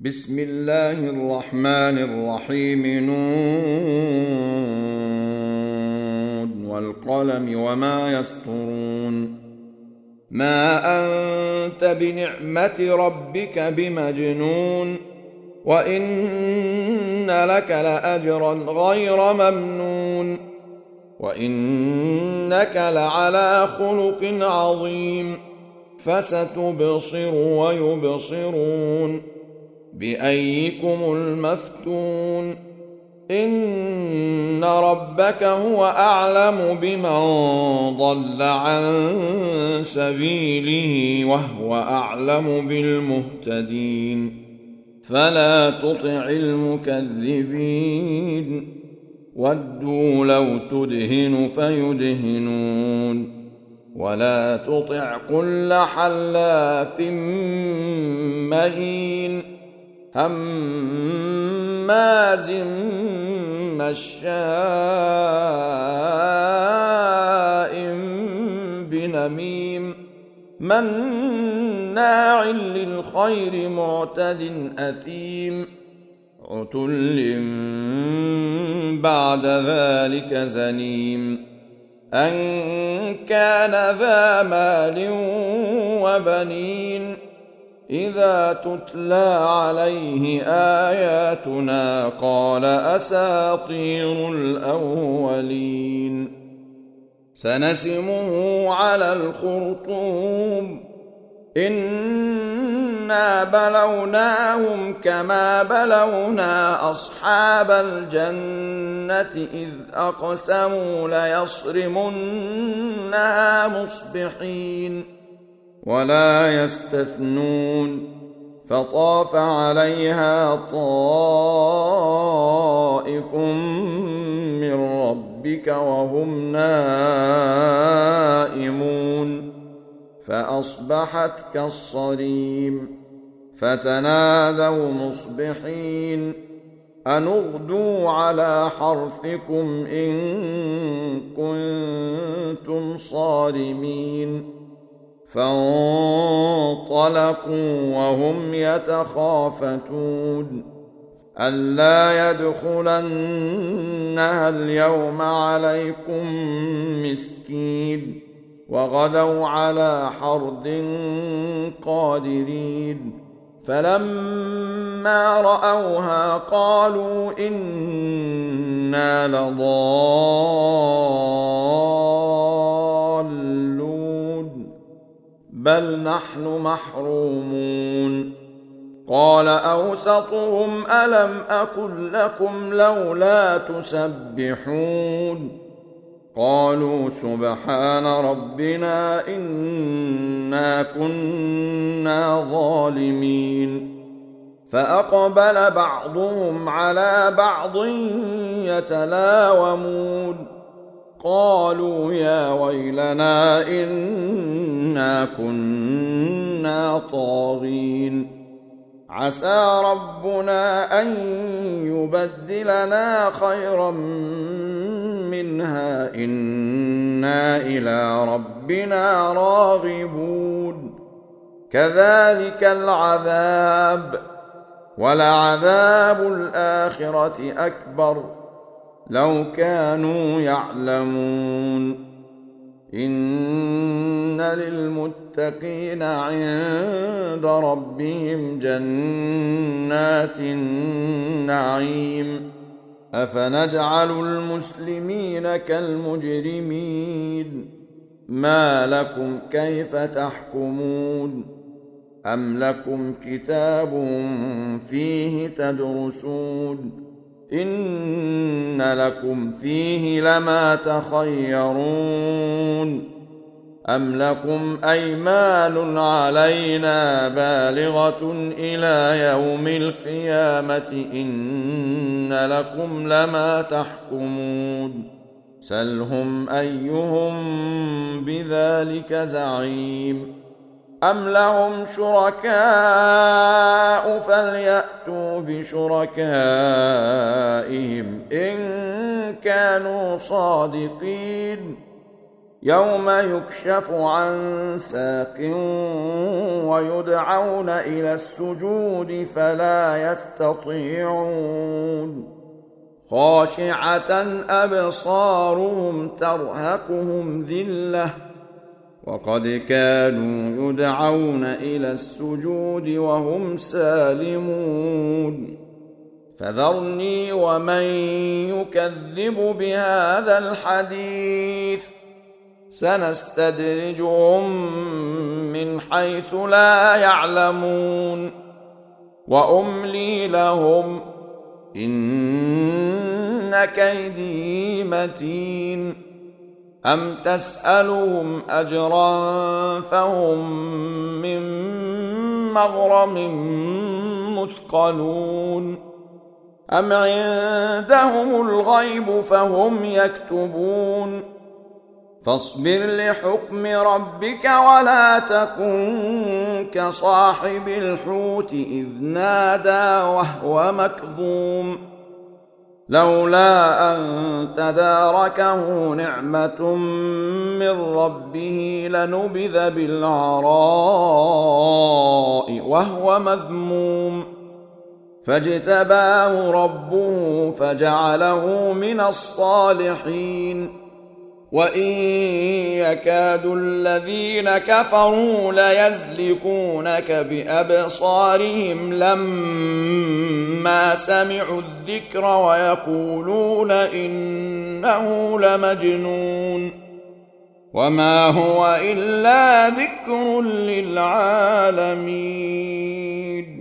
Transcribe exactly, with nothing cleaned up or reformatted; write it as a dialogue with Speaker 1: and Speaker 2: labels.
Speaker 1: بسم الله الرحمن الرحيم. نون والقلم وما يسطرون. ما أنت بنعمة ربك بمجنون، وإن لك لأجرا غير ممنون، وإنك لعلى خلق عظيم. فستبصر ويبصرون بأيكم المفتون. إن ربك هو أعلم بمن ضل عن سبيله وهو أعلم بالمهتدين. فلا تطع المكذبين، ودوا لو تدهن فيدهنون. ولا تطع كل حلاف مهين، هماز مشاء بنميم، مناع للخير معتد أثيم، عتل بعد ذلك زنيم. أن كان ذا مال وبنين، إذا تتلى عليه آياتنا قال أساطير الأولين. سنسمه على الخرطوم، إنا بلوناهم كما بلونا أصحاب الجنة إذ أقسموا ليصرمنها مصبحين، ولا يستثنون. فطاف عليها طائف من ربك وهم نائمون، فأصبحت كالصريم. فتنادوا مصبحين أن اغدوا على حرثكم إن كنتم صارمين. فانطلقوا وهم يتخافتون ألا يدخلنها اليوم عليكم مسكين، وغدوا على حرد قادرين. فلما رأوها قالوا إنا لضالون، بل نحن محرومون. قال أوسطهم ألم أقل لكم لولا تسبحون؟ قالوا سبحان ربنا إنا كنا ظالمين. فأقبل بعضهم على بعض يتلاومون قالوا يا ويلنا إنا كنا طاغين. عسى ربنا أن يبدلنا خيرا منها إنا إلى ربنا راغبون. كذلك العذاب، ولعذاب الآخرة أكبر لو كانوا يعلمون. إن للمتقين عند ربهم جنات النعيم. أفنجعل المسلمين كالمجرمين؟ ما لكم كيف تحكمون؟ أم لكم كتاب فيه تدرسون؟ إن لكم فيه لما تخيرون. أم لكم أيمان علينا بالغة إلى يوم القيامة إن لكم لما تحكمون. سلهم أيهم بذلك زعيم. أم لهم شركاء فليأتوا بشركائهم إن كانوا صادقين. يوم يكشف عن ساق ويدعون إلى السجود فلا يستطيعون خاشعة أبصارهم ترهقهم ذلة وقد كانوا يدعون إلى السجود وهم سالمون فذرني ومن يكذب بهذا الحديث سنستدرجهم من حيث لا يعلمون وأملي لهم إن كيدي متين أم تسألهم أجرا فهم من مغرم مثقلون أم عندهم الغيب فهم يكتبون فاصبر لحكم ربك ولا تكن كصاحب الحوت إذ نادى وهو مكظوم لولا أن تداركه نعمة من ربه لنبذ بالعراء وهو مذموم فاجتباه ربه فجعله من الصالحين وإن يكاد الذين كفروا ليزلقونك بأبصارهم لما سمعوا الذكر ويقولون إنه لمجنون وما هو إلا ذكر للعالمين.